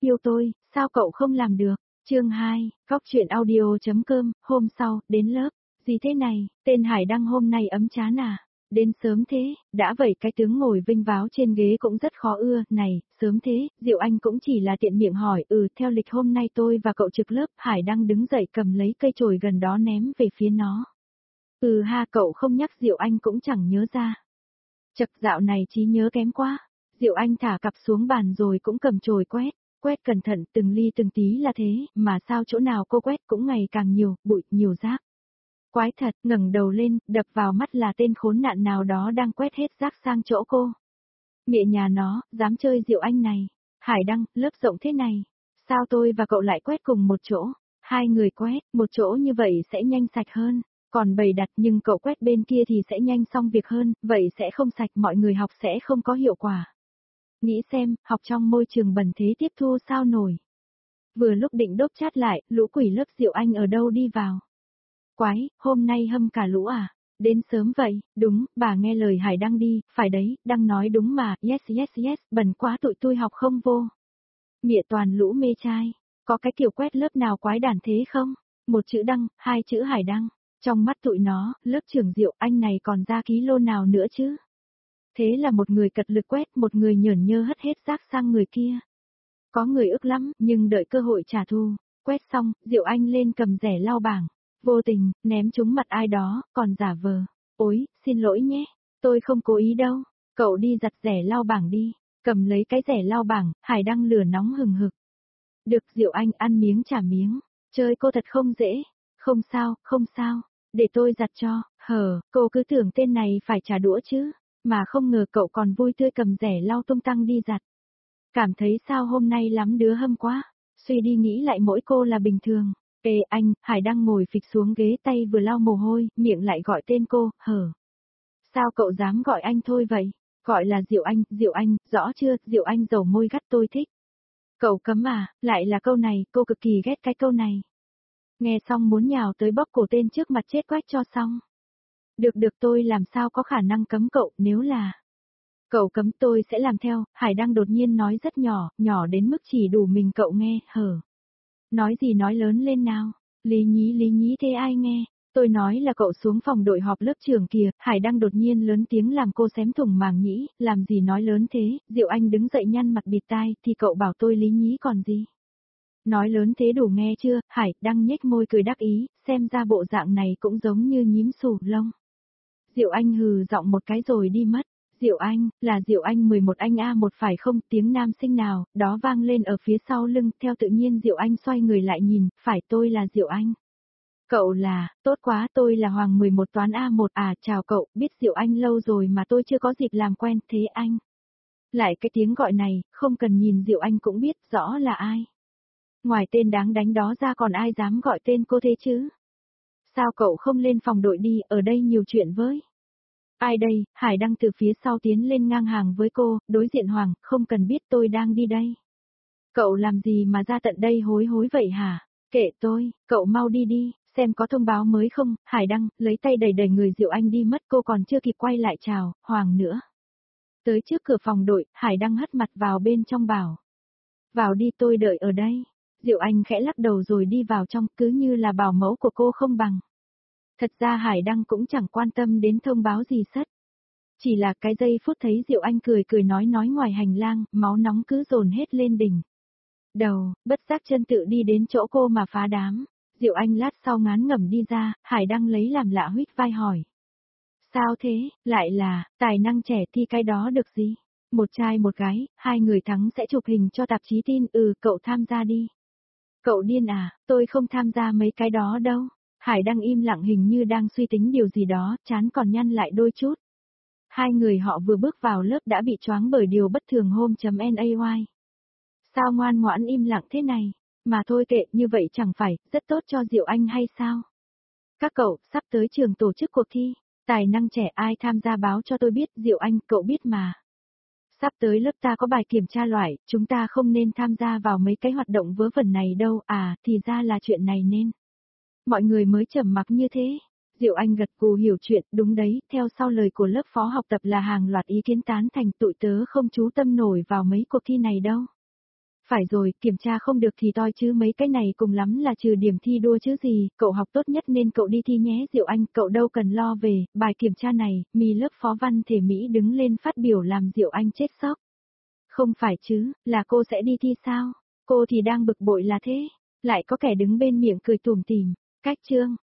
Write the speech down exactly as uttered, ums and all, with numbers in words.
yêu tôi, sao cậu không làm được? Chương hai, Góc truyện audio.com, hôm sau, đến lớp. Gì thế này, tên Hải Đăng hôm nay ấm chán à? Đến sớm thế, đã vậy cái tướng ngồi vinh váo trên ghế cũng rất khó ưa, này, sớm thế, Diệu Anh cũng chỉ là tiện miệng hỏi, ừ, theo lịch hôm nay tôi và cậu trực lớp, Hải Đăng đứng dậy cầm lấy cây chổi gần đó ném về phía nó. Ừ ha, cậu không nhắc Diệu Anh cũng chẳng nhớ ra. Chật, dạo này trí nhớ kém quá. Diệu Anh thả cặp xuống bàn rồi cũng cầm chổi quét, quét cẩn thận từng ly từng tí là thế, mà sao chỗ nào cô quét cũng ngày càng nhiều, bụi, nhiều rác. Quái thật, ngẩng đầu lên, đập vào mắt là tên khốn nạn nào đó đang quét hết rác sang chỗ cô. Mẹ nhà nó, dám chơi Diệu Anh này. Hải Đăng, lớp rộng thế này. Sao tôi và cậu lại quét cùng một chỗ? Hai người quét, một chỗ như vậy sẽ nhanh sạch hơn. Còn bày đặt nhưng cậu quét bên kia thì sẽ nhanh xong việc hơn, vậy sẽ không sạch, mọi người học sẽ không có hiệu quả. Nghĩ xem, học trong môi trường bẩn thế tiếp thu sao nổi. Vừa lúc định đốt chát lại, lũ quỷ lớp Diệu Anh ở đâu đi vào. Quái, hôm nay hâm cả lũ à? Đến sớm vậy, đúng, bà nghe lời Hải Đăng đi, phải đấy, Đăng nói đúng mà, yes yes yes, bẩn quá tụi tôi học không vô. Mịa toàn lũ mê trai, có cái kiểu quét lớp nào quái đản thế không? Một chữ Đăng, hai chữ Hải Đăng, trong mắt tụi nó, lớp trưởng Diệu Anh này còn ra ký lô nào nữa chứ? Thế là một người cật lực quét, một người nhởn nhơ hất hết rác sang người kia. Có người ức lắm, nhưng đợi cơ hội trả thù, quét xong, Diệu Anh lên cầm rẻ lau bảng. Vô tình, ném trúng mặt ai đó, còn giả vờ. Ôi, xin lỗi nhé, tôi không cố ý đâu. Cậu đi giặt rẻ lau bảng đi, cầm lấy cái rẻ lau bảng, Hải Đăng lửa nóng hừng hực. Được, Diệu Anh ăn miếng trả miếng, chơi cô thật không dễ. Không sao, không sao, để tôi giặt cho, hờ, cô cứ tưởng tên này phải trả đũa chứ, mà không ngờ cậu còn vui tươi cầm rẻ lau tung tăng đi giặt. Cảm thấy sao hôm nay lắm đứa hâm quá, suy đi nghĩ lại mỗi cô là bình thường. Ê anh, Hải Đăng ngồi phịch xuống ghế tay vừa lau mồ hôi, miệng lại gọi tên cô, hờ. Sao cậu dám gọi anh thôi vậy? Gọi là Diệu Anh, Diệu Anh, rõ chưa, Diệu Anh dầu môi gắt tôi thích. Cậu cấm à, lại là câu này, cô cực kỳ ghét cái câu này. Nghe xong muốn nhào tới bóp cổ tên trước mặt chết quách cho xong. Được được tôi làm sao có khả năng cấm cậu, nếu là... Cậu cấm tôi sẽ làm theo, Hải Đăng đột nhiên nói rất nhỏ, nhỏ đến mức chỉ đủ mình cậu nghe, hờ. Nói gì nói lớn lên nào, lý nhí lý nhí thế ai nghe, tôi nói là cậu xuống phòng đội họp lớp trưởng kìa, Hải Đăng đột nhiên lớn tiếng làm cô xém thủng màng nhĩ, làm gì nói lớn thế, Diệu Anh đứng dậy nhăn mặt bịt tai, thì cậu bảo tôi lý nhí còn gì. Nói lớn thế đủ nghe chưa, Hải Đăng nhếch môi cười đắc ý, xem ra bộ dạng này cũng giống như nhím sù lông. Diệu Anh hừ giọng một cái rồi đi mất. Diệu Anh, là Diệu Anh mười một anh a một phải không, tiếng nam sinh nào, đó vang lên ở phía sau lưng, theo tự nhiên Diệu Anh xoay người lại nhìn, phải tôi là Diệu Anh. Cậu là, tốt quá tôi là Hoàng mười một toán a một à, chào cậu, biết Diệu Anh lâu rồi mà tôi chưa có dịp làm quen, thế anh. Lại cái tiếng gọi này, không cần nhìn Diệu Anh cũng biết rõ là ai. Ngoài tên đáng đánh đó ra còn ai dám gọi tên cô thế chứ? Sao cậu không lên phòng đội đi, ở đây nhiều chuyện với. Ai đây, Hải Đăng từ phía sau tiến lên ngang hàng với cô, đối diện Hoàng, không cần biết tôi đang đi đây. Cậu làm gì mà ra tận đây hối hối vậy hả? Kệ tôi, cậu mau đi đi, xem có thông báo mới không, Hải Đăng, lấy tay đẩy đẩy người Diệu Anh đi mất cô còn chưa kịp quay lại chào, Hoàng nữa. Tới trước cửa phòng đội, Hải Đăng hất mặt vào bên trong bảo. Vào đi tôi đợi ở đây. Diệu Anh khẽ lắc đầu rồi đi vào trong, cứ như là bảo mẫu của cô không bằng. Thật ra Hải Đăng cũng chẳng quan tâm đến thông báo gì sất. Chỉ là cái giây phút thấy Diệu Anh cười cười nói nói ngoài hành lang, máu nóng cứ dồn hết lên đỉnh. Đầu, bất giác chân tự đi đến chỗ cô mà phá đám. Diệu Anh lát sau ngán ngẩm đi ra, Hải Đăng lấy làm lạ huýt vai hỏi. Sao thế, lại là, tài năng trẻ thi cái đó được gì? Một trai một gái, hai người thắng sẽ chụp hình cho tạp chí tin, ừ cậu tham gia đi. Cậu điên à, tôi không tham gia mấy cái đó đâu. Hải Đăng im lặng hình như đang suy tính điều gì đó, chán còn nhăn lại đôi chút. Hai người họ vừa bước vào lớp đã bị choáng bởi điều bất thường hôm.nay. Sao ngoan ngoãn im lặng thế này, mà thôi kệ như vậy chẳng phải, rất tốt cho Diệu Anh hay sao? Các cậu, sắp tới trường tổ chức cuộc thi, tài năng trẻ ai tham gia báo cho tôi biết, Diệu Anh, cậu biết mà. Sắp tới lớp ta có bài kiểm tra loại, chúng ta không nên tham gia vào mấy cái hoạt động vớ vẩn này đâu, à, thì ra là chuyện này nên. Mọi người mới trầm mặc như thế. Diệu Anh gật gù hiểu chuyện, đúng đấy, theo sau lời của lớp phó học tập là hàng loạt ý kiến tán thành tụi tớ không chú tâm nổi vào mấy cuộc thi này đâu. Phải rồi, kiểm tra không được thì toi chứ mấy cái này cùng lắm là trừ điểm thi đua chứ gì, cậu học tốt nhất nên cậu đi thi nhé Diệu Anh, cậu đâu cần lo về, bài kiểm tra này, mì lớp phó văn thể Mỹ đứng lên phát biểu làm Diệu Anh chết sốc. Không phải chứ, là cô sẽ đi thi sao? Cô thì đang bực bội là thế, lại có kẻ đứng bên miệng cười tủm tỉm, cách chương.